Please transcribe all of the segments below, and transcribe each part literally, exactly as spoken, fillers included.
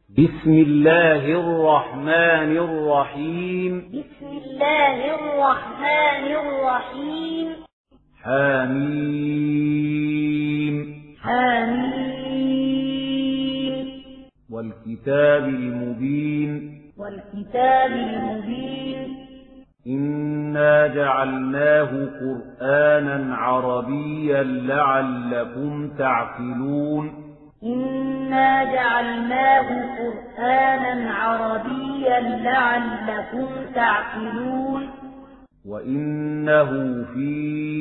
بسم الله الرحمن الرحيم بسم الله الرحمن الرحيم حميم حميم والكتاب المبين والكتاب المبين إنا جعلناه قرآنا عربيا لعلكم تعقلون إنا جعلناه قرآنا عربيا لعلكم تعقلون وإنه في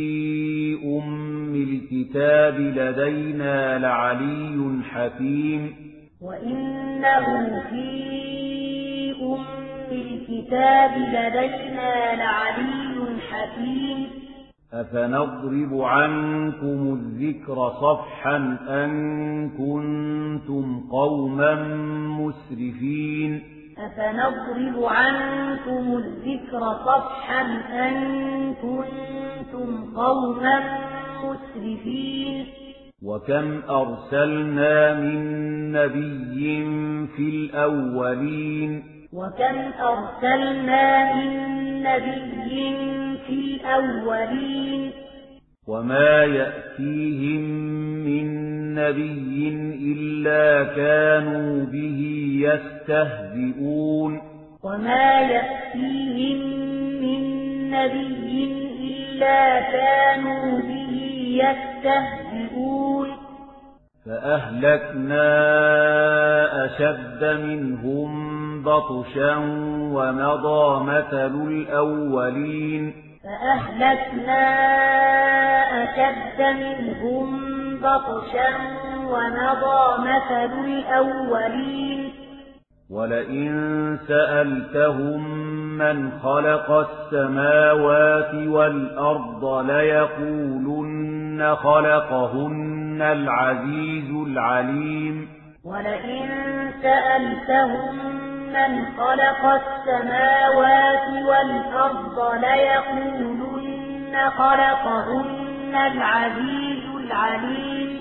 أم الكتاب لدينا لعلي حكيم وإنه في أم الكتاب لدينا لعلي حكيم أفنضرب عنكم الذكر صفحا أن كنتم قوما مسرفين أفنضرب عنكم الذكر صفحا أن كنتم قوما مسرفين وكم أرسلنا من نبي في الأولين وكم أرسلنا من نبي في الأولين وما يأتيهم من نبي إلا كانوا به يستهزئون وما يأتيهم من نبي إلا كانوا به يستهزئون فأهلكنا أشد منهم بطشا ومضى مثل الأولين فأهلكنا أشد منهم بطشا ومضى مثل الأولين ولئن سألتهم من خلق السماوات والأرض ليقولن خلقهن العزيز العليم ولئن سألتهم من خلق السماوات والأرض ليقولن خلقهن العزيز العليم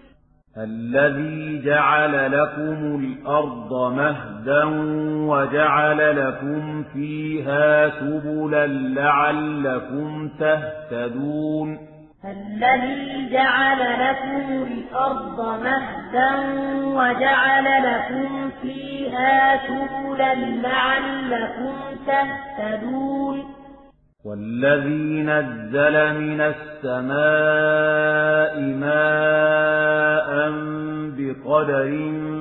الذي جعل لكم الأرض مهدا وجعل لكم فيها سبلا لعلكم تهتدون الذي جعل لكم الأرض مهدا وجعل لكم فيها سبلا لعلكم تهتدون والذي نزل من السماء ماء بقدر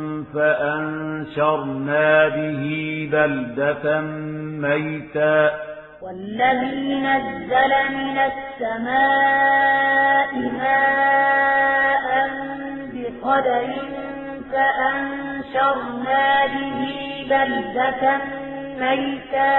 فأنشرنا به بلدة ميتا والذي نزل من السماء ماء بقدر فأنشرنا به بلدة ميتا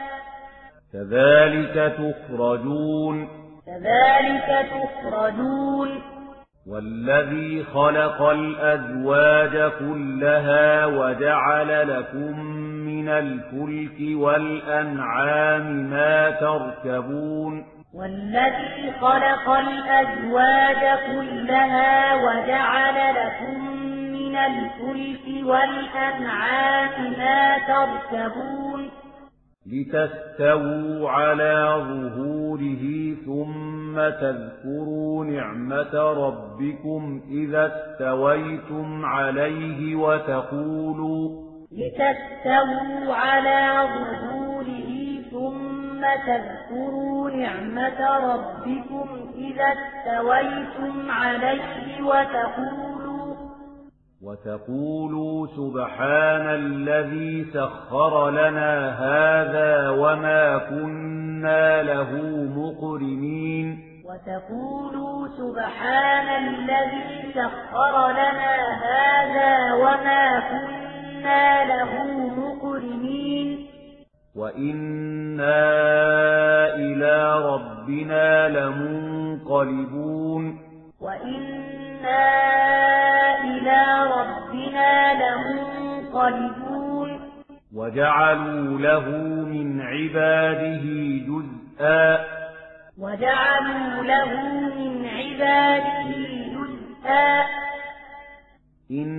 كذلك تخرجون كذلك تخرجون والذي خلق الأزواج كلها وجعل لكم من الفلك والأنعام ما تركبون والذي خلق الأزواج كلها وجعل لكم من الفلك والأنعام ما تركبون لتستووا على ظهوره ثم تذكروا نعمة ربكم إذا استويتم عليه وتقولوا لتستووا على ظهوره ثم تذكروا نعمة ربكم إذا استويتم عليه وتقولوا وتقولوا سبحان الذي سخر لنا هذا وما كنا له مقرنين وتقولوا سبحان الذي سخر لنا هذا وما كنا له مقرنين وإنا إلى ربنا لمنقلبون وإنا إلى ربنا لمنقلبون وجعلوا له من عباده جزءا وجعلوا له من عباده جزءا إن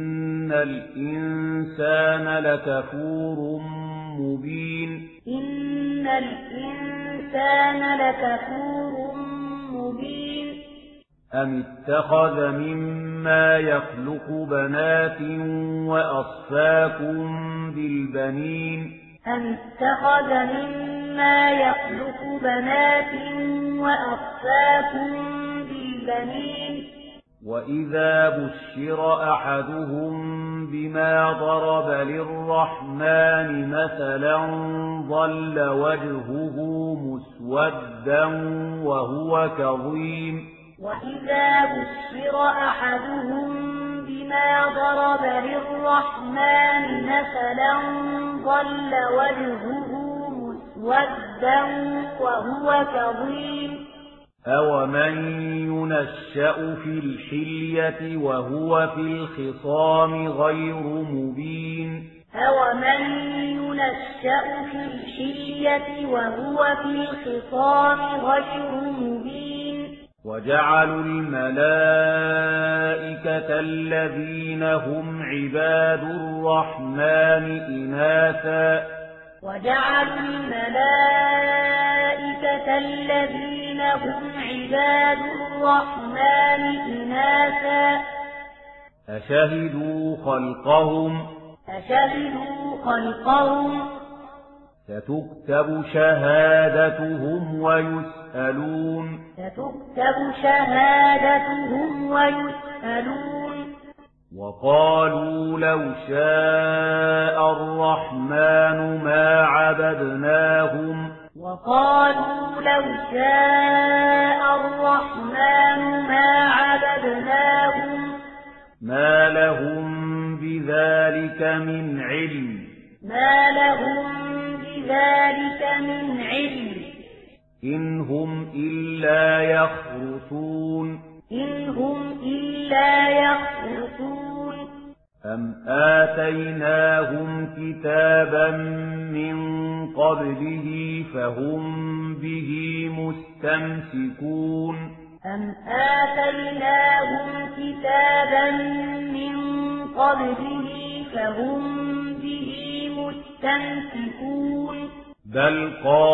إن الإنسان لكفور مبين إن الإنسان لكفور مبين أم اتخذ مما يخلق بنات وأصفاكم بالبنين أم اتخذ مما يخلق بنات وأصفاكم بالبنين وإذا بشر أحدهم بما ضرب للرحمن مثلا ظل وجهه مسودا وهو كظيم وإذا بشر أحدهم بما ضرب للرحمن مثلا ظل وجهه مسودا وهو كظيم أومن ينشأ في الحلية وهو في الخصام غير مبين أومن ينشأ في الحلية وهو في الخصام غير مبين وجعلوا الملائكة الذين هم عباد الرحمن إناثا وجعلوا الملائكة الذين هم عباد الرحمن إناثا أشهدوا خلقهم أشهدوا خلقهم ستكتب شهادتهم ويسألون ستكتب شهادتهم ويسألون وقالوا لو شاء الرحمن ما عبدناهم وقالوا لو شاء الرحمن ما عبدناهم ما لهم بذلك من علم ما لهم بذلك من علم إن هم إلا يخرصون إن هم إلا يخرصون أم آتيناهم كتابا من قبله فهم به مستمسكون أم آتيناهم كتابا من قبله فهم به مستمسكون بل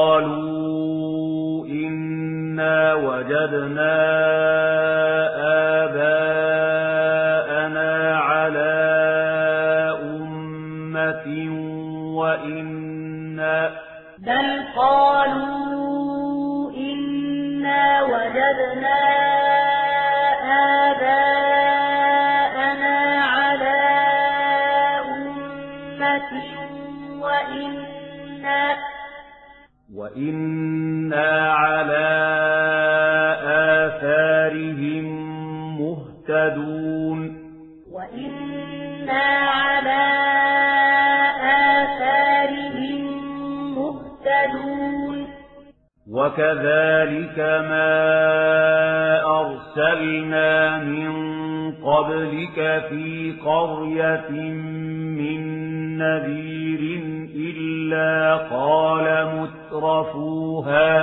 قالوا إنا وجدنا آباءنا على أمة وإنا بل قالوا إنا وجدنا آباءنا على أمة وإنا وإنا على آثارهم مهتدون وإنا على آثارهم مهتدون وكذلك ما أرسلنا من قبلك في قرية من نذير إلا قال مترفوها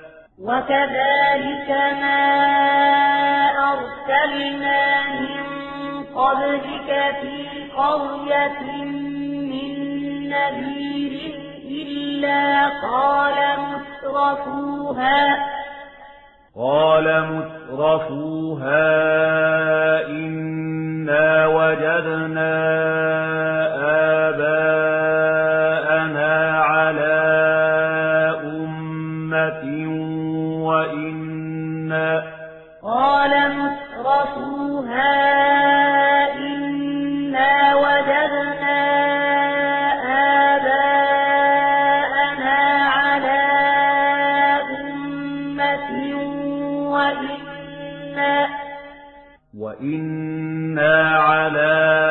وكذلك ما أرسلنا من قبلك في قرية من نذير إلا قال مترفوها قال مترفوها إنا وجدنا آباءنا على أمة وإنا قال مترفوها إنا وجدنا آباءنا على أمة وإنا وإنا على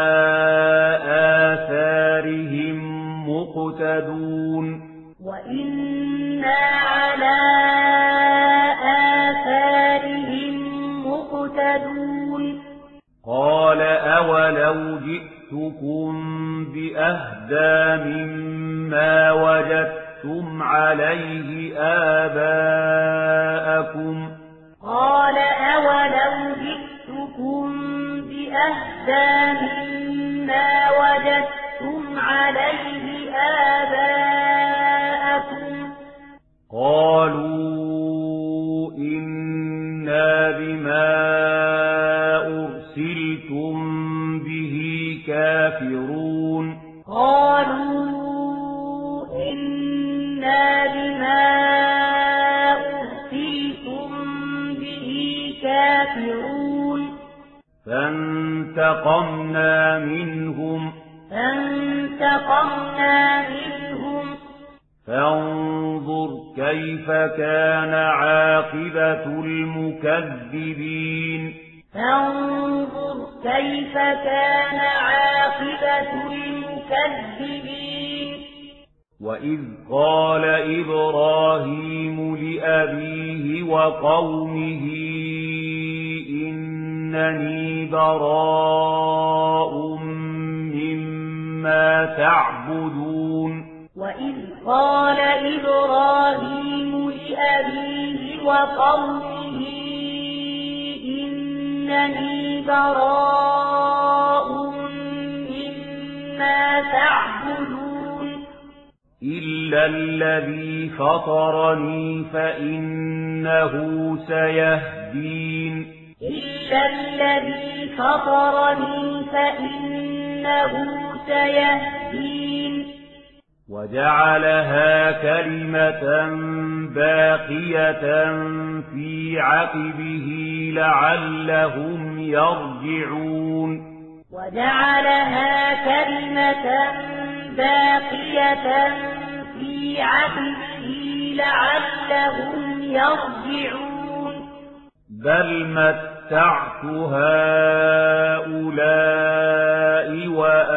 آثارهم مقتدون وإنا على آثارهم مقتدون قال أولو جئتكم بأهدى مما وجدتم عليه آباءكم قال أولو جئتكم بأهدى مما مما وجدتم عليه آباءكم قالوا إنا بما أرسلتم به كافرون قالوا إنا بما أرسلتم به كافرون فانتقمنا منهم فانتقمنا منهم فانظر كيف كان عاقبة المكذبين فانظر كيف كان عاقبة المكذبين وإذ قال إبراهيم لأبيه وقومه إنني براء مما تعبدون وإذ قال إبراهيم لأبيه وقومه إنني براء مما تعبدون إلا الذي فطرني فإنه سيهدين إلا الذي فطرني فإنه سيهدين وجعلها كلمة باقية في عقبه لعلهم يرجعون وجعلها كلمة باقية في عقبه لعلهم يرجعون بل متعت هؤلاء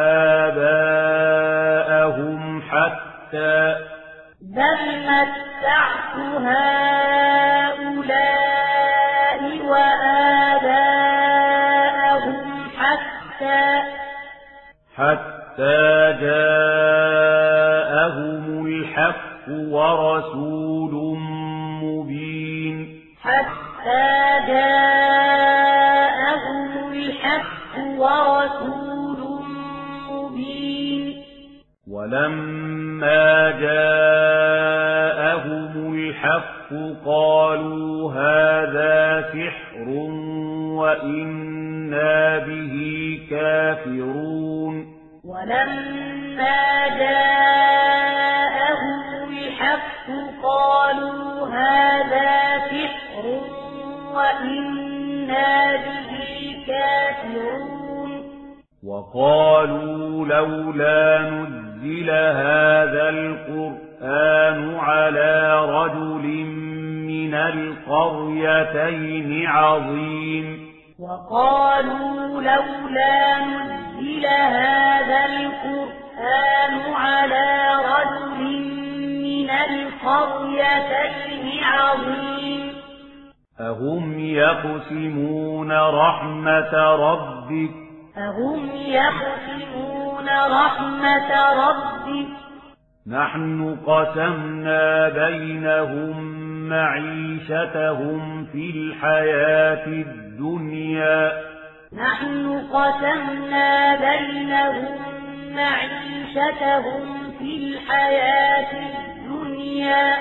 وآباءهم حتى بل متعت هؤلاء وآباءهم حتى حتى جاءهم الحق ورسول مبين حتى جاءهم الحق ورسول مبين ولما جاءهم الحق قالوا هذا سحر وإنا به كافرون ولما جاءهم الحق قالوا هذا سحر وإنا به كافرون وقالوا لولا نزل هذا القرآن على رجل من القريتين عظيم وقالوا لولا نزل هذا القرآن على رجل من القريتين عظيم أهم يقسمون رحمة ربك أهم يقسمون رحمة ربك نحن قسمنا بينهم معيشتهم في الحياة الدنيا نحن قسمنا بينهم معيشتهم في الحياة الدنيا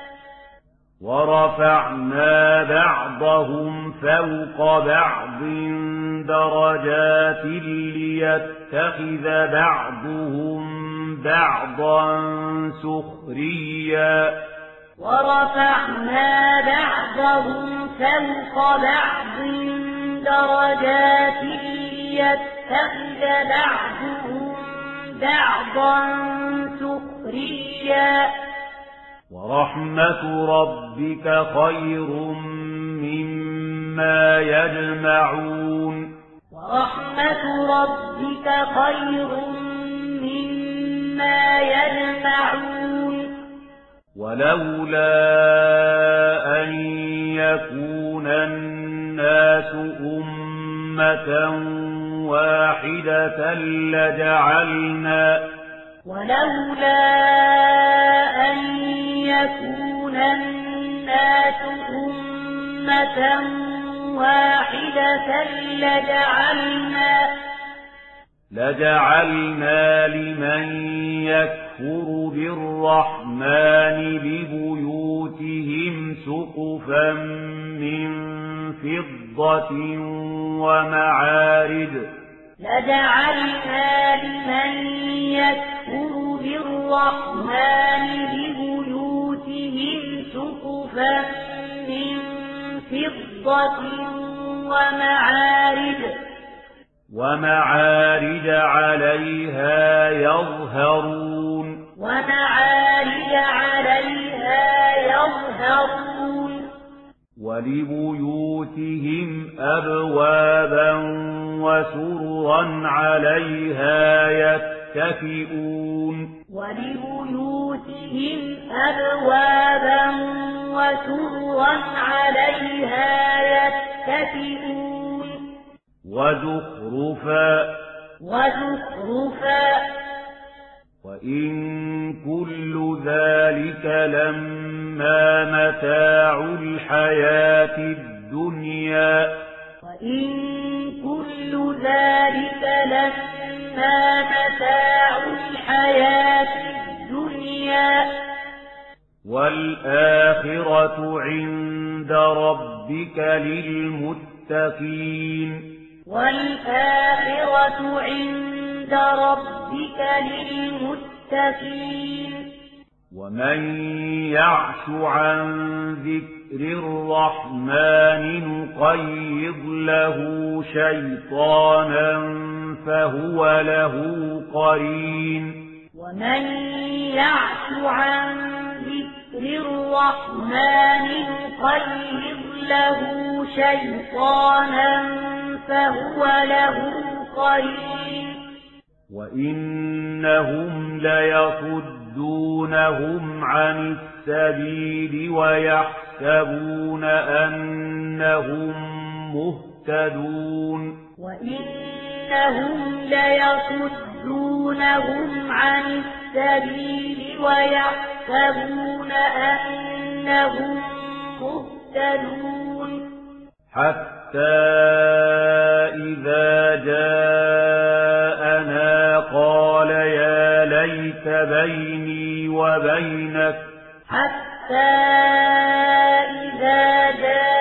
ورفعنا بعضهم فوق بعض درجات ليتخذ بعضهم بعضا سخريا ورفعنا بعضهم فوق بعض درجات ليتخذ بعضهم بعضا سخريا ورحمة ربك خير مما يجمعون ورحمة ربك خير مما يجمعون ولولا أن يكون الناس أمة واحدة لجعلنا ولولا أن يكون الناس أمة واحدة لجعلنا لجعلنا لمن يكفر بالرحمن لبيوتهم سقفا من فضة ومعارج لجعلنا لمن يكفر بالرحمن لبيوتهم سقفا من فضة ومعارج ومعارج عليها يظهرون ومعارج عليها يظهرون ولبيوتهم أبوابا وسررا عليها يتكئون ولبيوتهم أبوابا وسررا عليها يتكئون وزخرفا وزخرفا وإن كل ذلك لما متاع الحياة الدنيا وإن كل ذلك لما متاع الحياة الدنيا والآخرة عند ربك للمتقين والآخرة عند ربك للمتقين ومن يعش عن ذكر الرحمن نقيض له شيطانا فهو له قرين ومن يعش عن ذكر الرحمن نقيض له شيطانا فهو له قرين وإنهم ليصدونهم عن السبيل ويحسبون أنهم مهتدون وإنهم ليصدونهم عن السبيل ويحسبون أنهم مهتدون حتى إذا جاءنا قال يا ليت بيني وبينك حتى إذا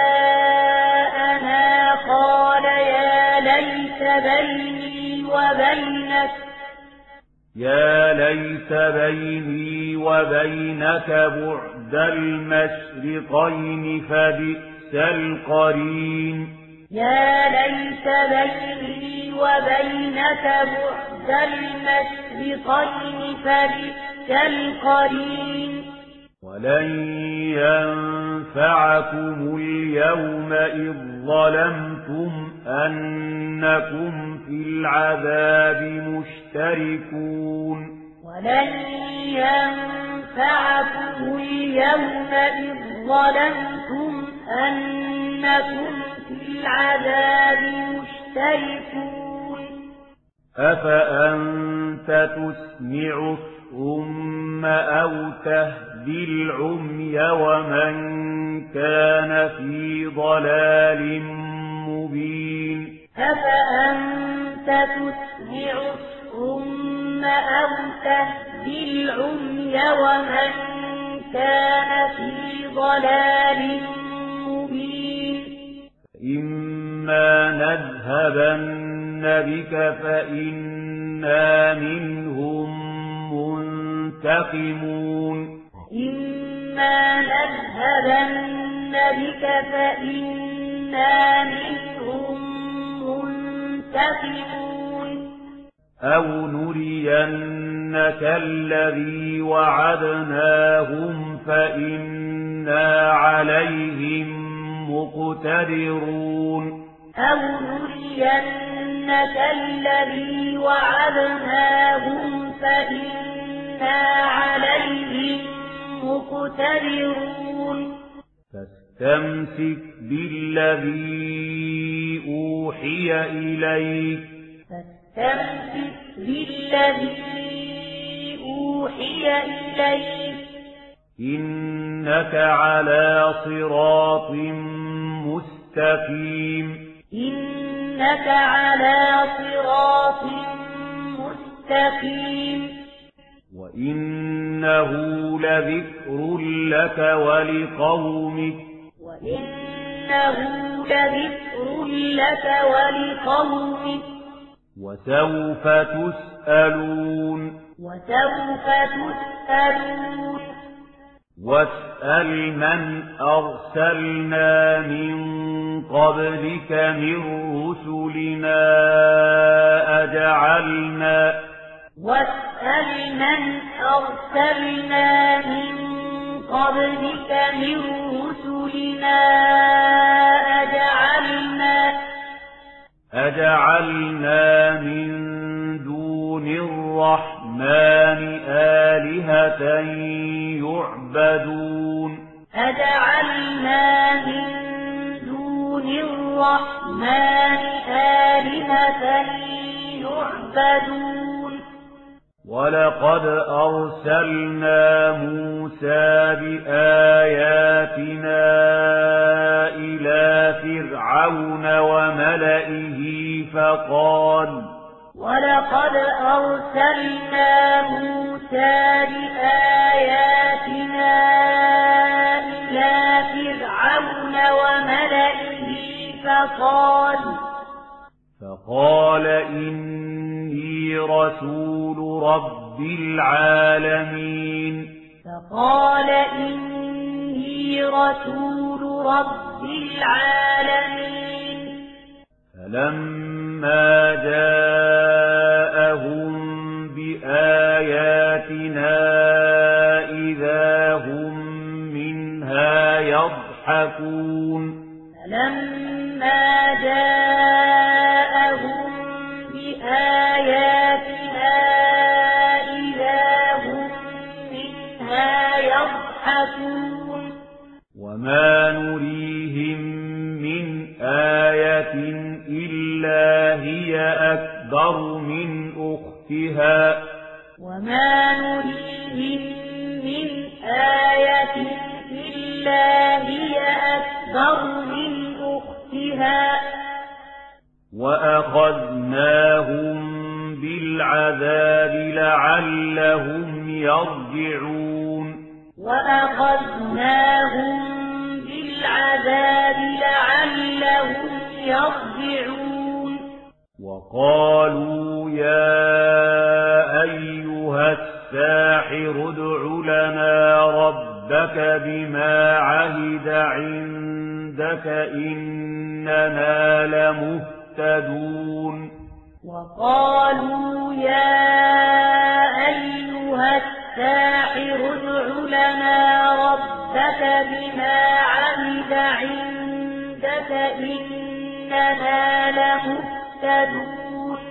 جاءنا قال يا ليت بيني وبينك يا ليت بيني وبينك بعد المشرقين فبئس القرين يا ليت بيني وبينك بعد المشرقين فبئس القرين ولن ينفعكم اليوم إذ ظلمتم أنكم في العذاب مشتركون ولن ينفعكم اليوم إذ ظلمتم أنكم في العذاب مشتركون أفأنت تسمع الصم أو تهدي العمي ومن كان في ضلال مبين أفأنت تسمع الصم أو تهدي العمي ومن كان في ضلال مبين إما نذهبن بك فإنا منهم منتقمون إما نذهبن بك فإنا منهم منتقمون أو نرينك الذي وعدناهم فإنا عليهم مقتدرون أو نرينك الذي وعدناهم فإنا عليهم مقتدرون فاستمسك بالذي أوحي إليك فاستمسك بالذي أوحي إليك إنك على صراط مستقيم إنك على صراط مستقيم وإنه لذكر لك ولقومك وإنه لذكر لك ولقومك وسوف تسألون وسوف تسألون واسأل من أرسلنا من قبلك من رسلنا أجعلنا واسأل من أرسلنا من قبلك من رسلنا أجعلنا أجعلنا من دون الرحمن آلهة يعبدون أجعلنا من دون الرحمن آلهة يعبدون ولقد أرسلنا موسى بآياتنا إلى فرعون وملئه فقال ولقد أرسلنا موسى بآياتنا إلى فرعون وملئه فقال فقال إني رسول رب العالمين فقال إني رسول رب العالمين فلما جاءهم بآياتنا إذا هم منها يضحكون فلما جاءهم بآياتنا إذا هم منها يضحكون وما نريهم من آية إلا هي أكبر من أختها وما نريهم من آية إلا هي أكبر من أختها وأخذناهم بالعذاب لعلهم يرجعون وأخذناهم بالعذاب لعلهم يرجعون وقالوا يا أيها الساحر ادع لنا ربك بما عهد عندك إننا لمهتدون وقالوا يا أيها الساحر ادع لنا ربك بما عهد عندك إننا لمهتدون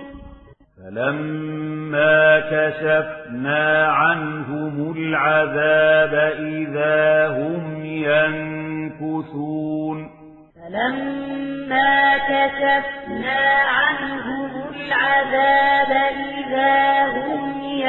فلما كشفنا عنهم العذاب إذا هم ينكثون فلما كشفنا عنهم العذاب إذا هم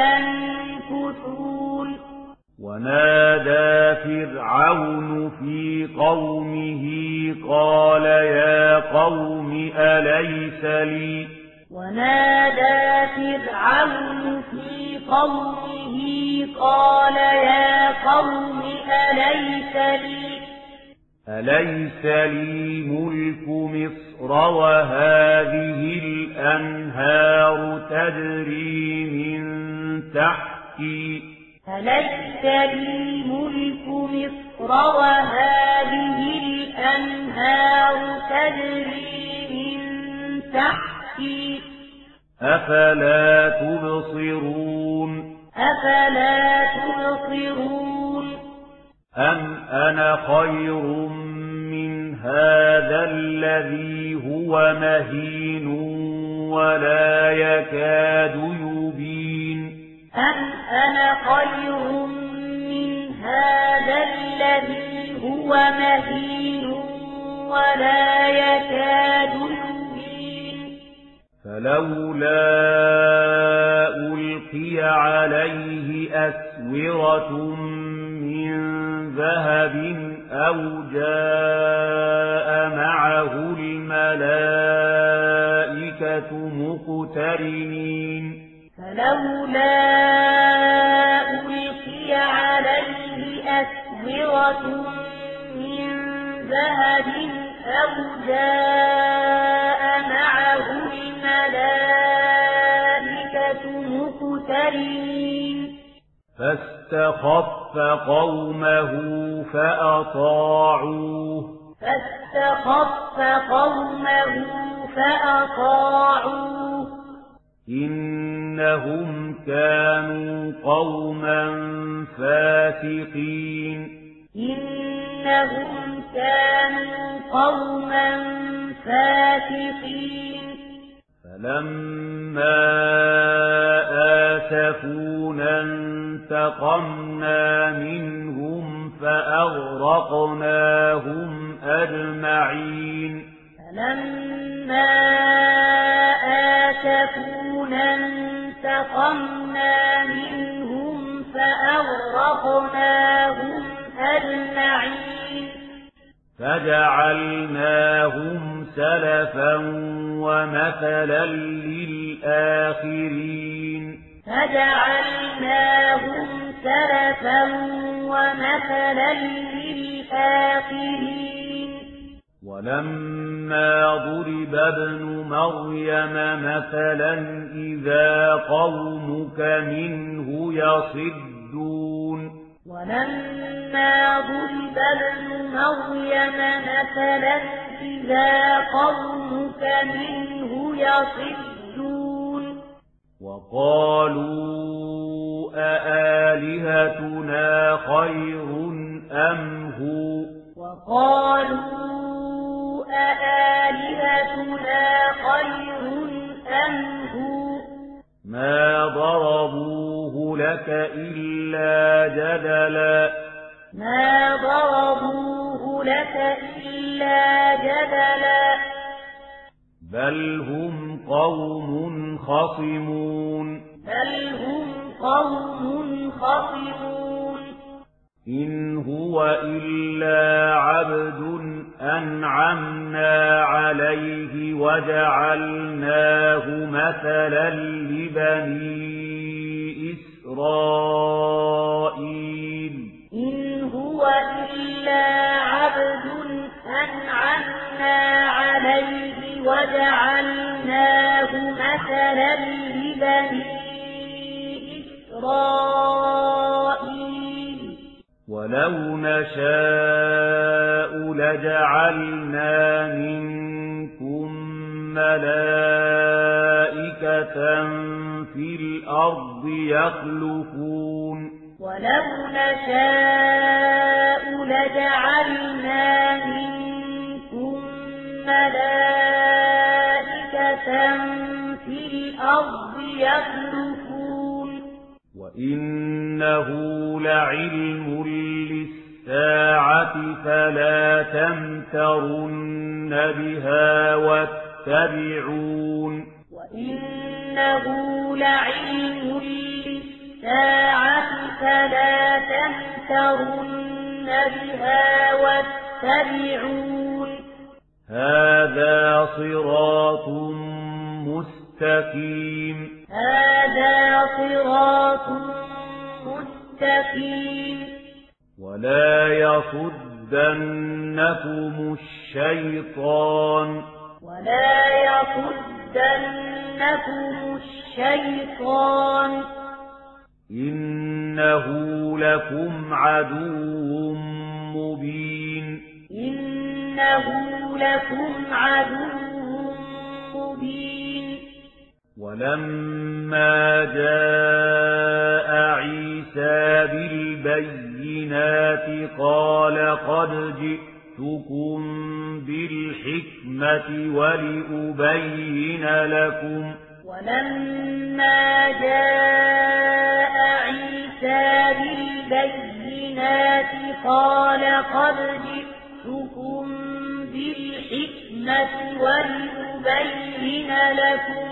ينكثون ونادى فرعون في قومه قال يا قوم أليس لي ونادى فرعون في قومه قال يا قوم أليس لي أليس لي ملك مصر وهذه الأنهار تجري من تحتي أليس لي ملك مصر وهذه الأنهار تجري من تحتي أفلا تبصرون أفلا تبصرون أم أنا خير من هذا الذي هو مهين ولا يكاد يبين أم أنا خير من هذا الذي هو مهين ولا يكاد يبين فلولا ألقي عليه أسورة من ذهب أو جاء معه الملائكة مقترنين فلولا ألقي عليه أسورة من ذهب أو جاء معه الملائكة مقترنين فاستخف قومه فأطاعوه فاستخف قومه فأطاعوه إنهم كانوا قوما فاسقين إنهم كانوا قوما فاسقين فلما آسفونا انتقمنا منهم فأغرقناهم أجمعين فلما آسفونا انتقمنا منهم فأغرقناهم أجمعين فجعلناهم سلفا ومثلا للآخرين فجعلناهم سلفا ومثلا للآخرين ولما ضرب ابن مريم مثلا إذا قومك منه يصدون ولما ضرب ابن مريم مثلا إذا قومك منه يصدون وقالوا أآلهتنا خير أم هو وقالوا أآلهتنا خير أم هو ما ضربوه لك إلا جدلا ما ضربوه لك إلا جدلا بل هم قوم خصمون بل هم قوم خصمون إن هو إلا عبد أنعمنا عليه وجعلناه مثلا لبني إسرائيل إن هو إلا عبد أنعمنا عليه وجعلناه مثلا لبني إسرائيل ولو نشاء لجعلنا منكم ملائكة في الأرض يخلفون ولو نشاء لجعلنا منكم ملائكة في الأرض يخلفون وإنه لعلم للساعة فلا تمترن بها واتبعون وإنه لعلم للساعة فلا تمترن بها واتبعون هذا صراط مستقيم هذا صراط مستقيم ولا يصدنكم الشيطان ولا يصدنكم الشيطان إنه لكم عدو مبين إنه لكم عدو مبين ولما جاء عيسى بالبينات قال قد جئتكم بالحكمة ولأبين لكم ولما جاء عيسى بالبينات قال قد جئتكم بالحكمة ولأبين لكم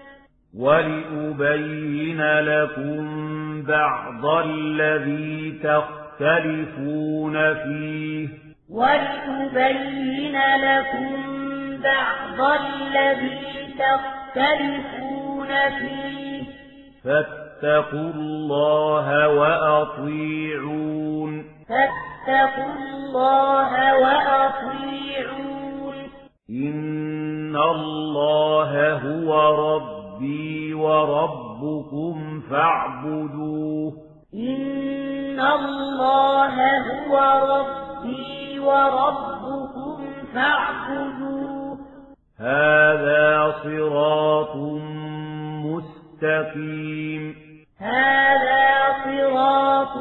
ولأبين لكم بعض الذي تختلفون فيه ولأبين لكم بعض الذي تختلفون فيه فاتقوا الله وأطيعون فاتقوا الله وأطيعون إن الله هو ربي وربكم فاعبدوه إن الله هو ربي وربكم فاعبدوه هذا صراط مستقيم هذا صراط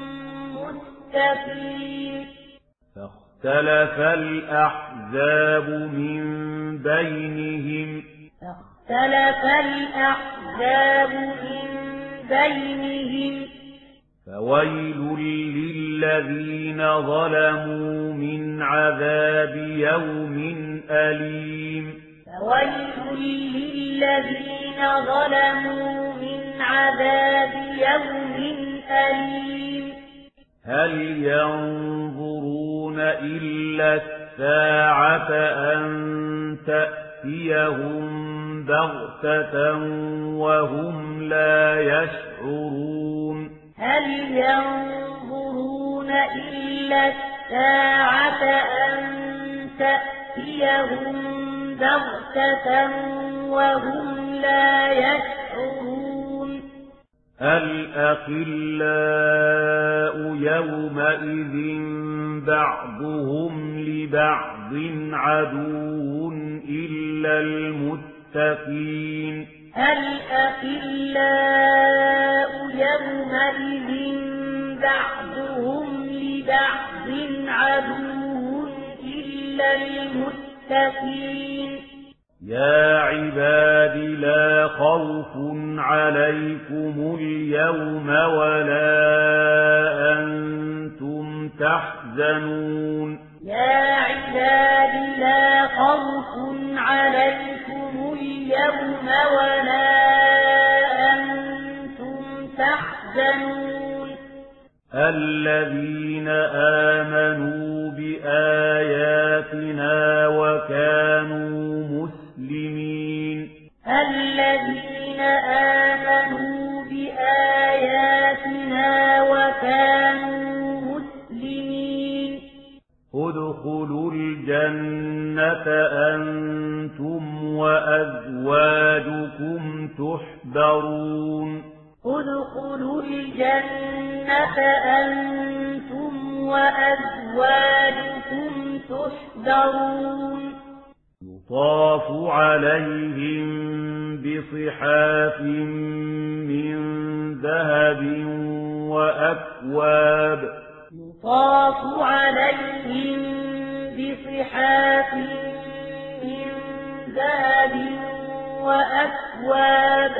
مستقيم فاختلف الأحزاب من بينهم فاختلف الأحزاب من بينهم فويل للذين ظلموا من عذاب يوم أليم فويل للذين ظلموا من عذاب يوم أليم هل ينظرون إلا الساعة أن تأتيهم بغتة وهم لا يشعرون هل ينظرون إلا الساعة أن تأتيهم بغتة وهم لا يشعرون الأخلاء يومئذ بعضهم لبعض عدو إلا المتقين الأخلاء يومئذ بعضهم لبعض عدو إلا المتقين يا عباد لا خوف عليكم اليوم ولا أنتم تحزنون يا عباد لا خوف عليكم اليوم ولا أنتم تحزنون الذين آمنوا بآياتنا وكانوا مسلمين الذين آمنوا بآياتنا وكانوا مسلمين ادخلوا الجنة أنتم وأزواجكم تحبرون ادخلوا الجنة أنتم وأزواجكم تحبرون يطاف عليهم بصحاف من ذهب وأكواب يطاف عليهم بصحاف من ذهب وأكواب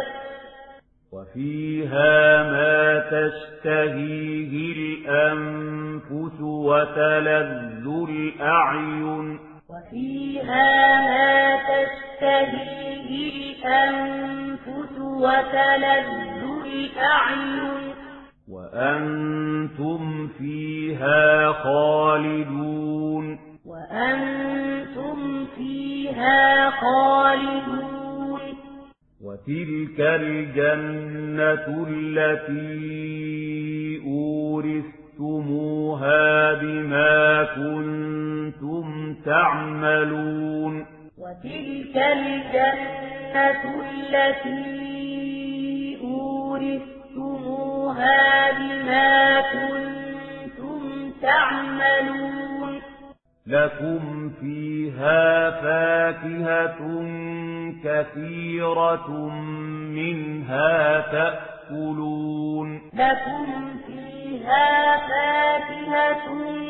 وفيها ما تشتهيه الأنفس وتلذ الأعين وفيها ما تشتهيه الأنفس وتلذ الأعين وأنتم فيها خالدون وأنتم فيها خالدون وتلك الجنة التي أورثتموها بما كنتم تعملون وتلك الجنة التي أورثتموها بما كنتم تعملون لكم فيها فاكهة كثيرة منها تأكلون لكم فيها فاكهة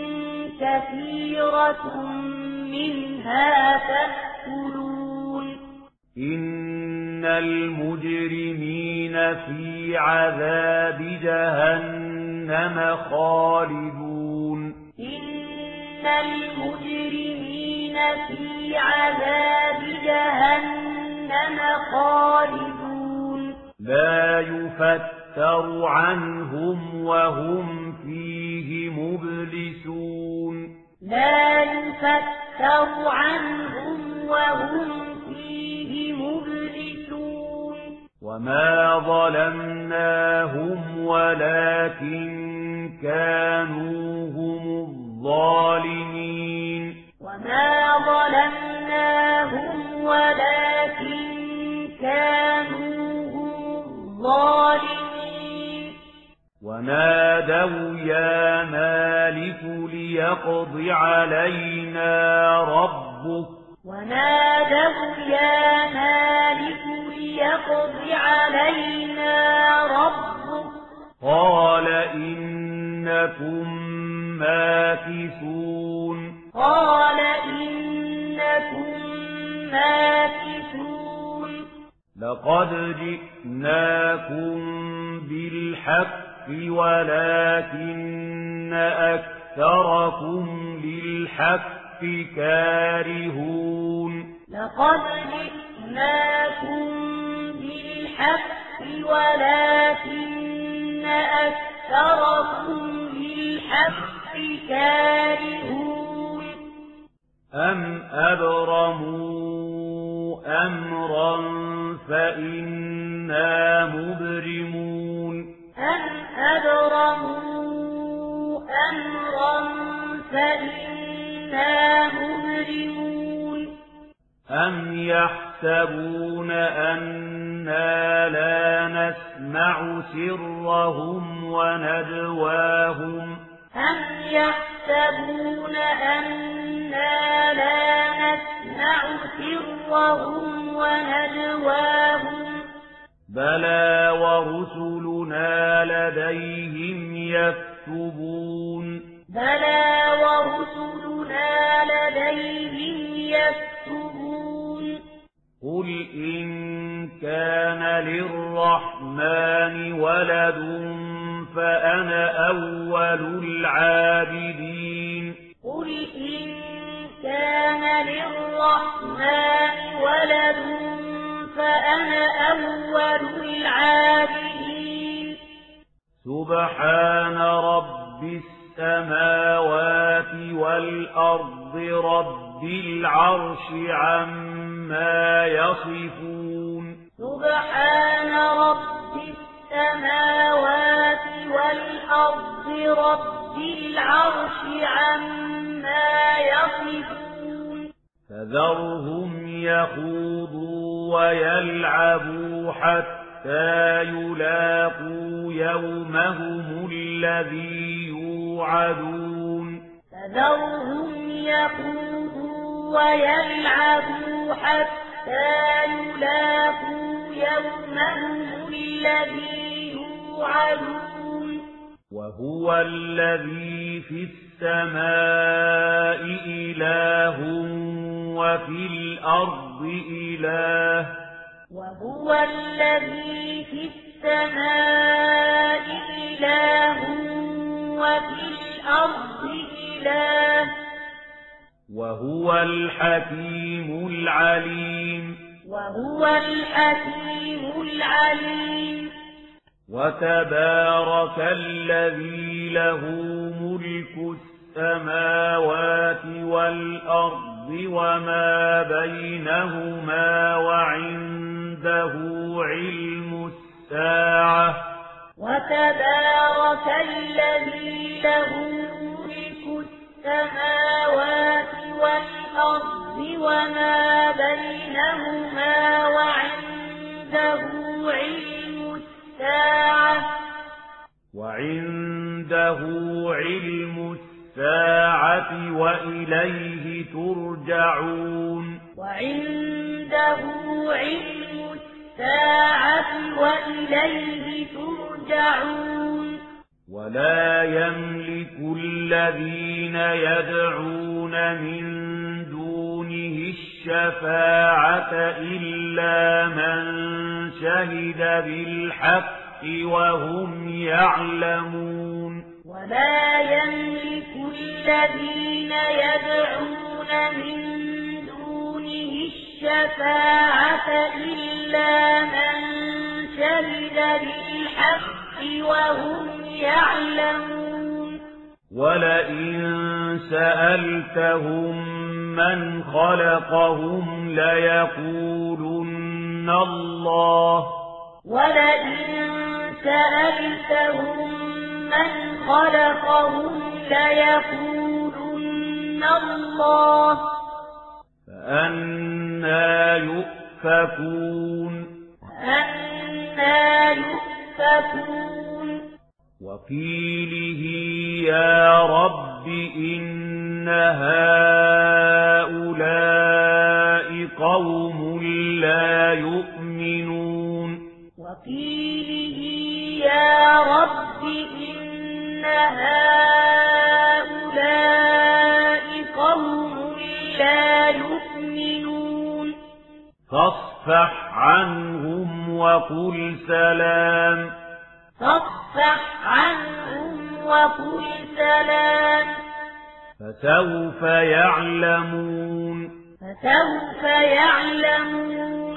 كثيرة منها تأكلون إن المجرمين في عذاب جهنم خالدون إن المجرمين في عذاب جهنم خالدون لا يفتر عنهم وهم فيه مبلسون لا يفتر عنهم وهم فيه مبلسون وما ظلمناهم ولكن كانوا هم الظالمين وما ظلمناهم ولكن كانوا هم الظالمين ونادوا يا مالك ليقض علينا ربك ونادوا يا مالك ليقض علينا ربك قال إنكم ماكثون قال إنكم ماكثون لقد جئناكم بالحق ولكن أكثركم للحق كارهون لقد جئناكم بالحق ولكن أكثركم للحق كارهون أم أبرموا أمرا فإنا مبرمون أم أبرموا أمرا فإنا مبرمون أم يحسبون أنا لا نسمع سرهم ونجواهم أم يحسبون أنا لا نسمع سرهم ونجواهم بلى ورسلنا لديهم يكتبون بلى ورسلنا لديهم يكتبون قل إن كان للرحمن ولد فأنا أول العابدين قل إن كان للرحمن ولد فأنا أول العابدين سبحان رب السماوات والأرض رب العرش عما يصفون سبحان رب السماوات والأرض رب العرش عما يصفون فذرهم يخوضوا ويلعبوا حتى يلاقوا يومهم الذي يوعدون فذرهم يخوضوا ويلعبوا حتى يلاقوا يومهم الذي يوعدون وهو الذي في السماء إله وفي الأرض إله وهو الذي في السماء إله وفي الأرض إله وهو الحكيم العليم وهو الحكيم العليم وتبارك الذي له ملك السماوات والأرض وما بينهما وعنده علم الساعة وتبارك الذي له ملك السماوات والأرض وما بينهما وعنده علم الساعة وعنده علم الساعة وإليه ترجعون وعنده علم الساعة وإليه ترجعون ولا يملك الذين يدعون من دونه الشفاعة إلا من شهد بالحق وهم يعلمون ولا يملك الذين يدعون من دونه الشفاعة إلا من شهد بالحق وهم يعلمون ولئن سألتهم من خلقهم ليقولن الله ولئن سألتهم من خلقهم ليقولن الله فأنى يؤفكون فأنى يؤفكون وقيله يا رب إن هؤلاء قوم لا يؤمنون وقيله يا رب إن هؤلاء قوم لا يؤمنون فاصفح عنهم وقل سلام فاصفح عنهم وقل سلام فسوف يعلمون فسوف يعلمون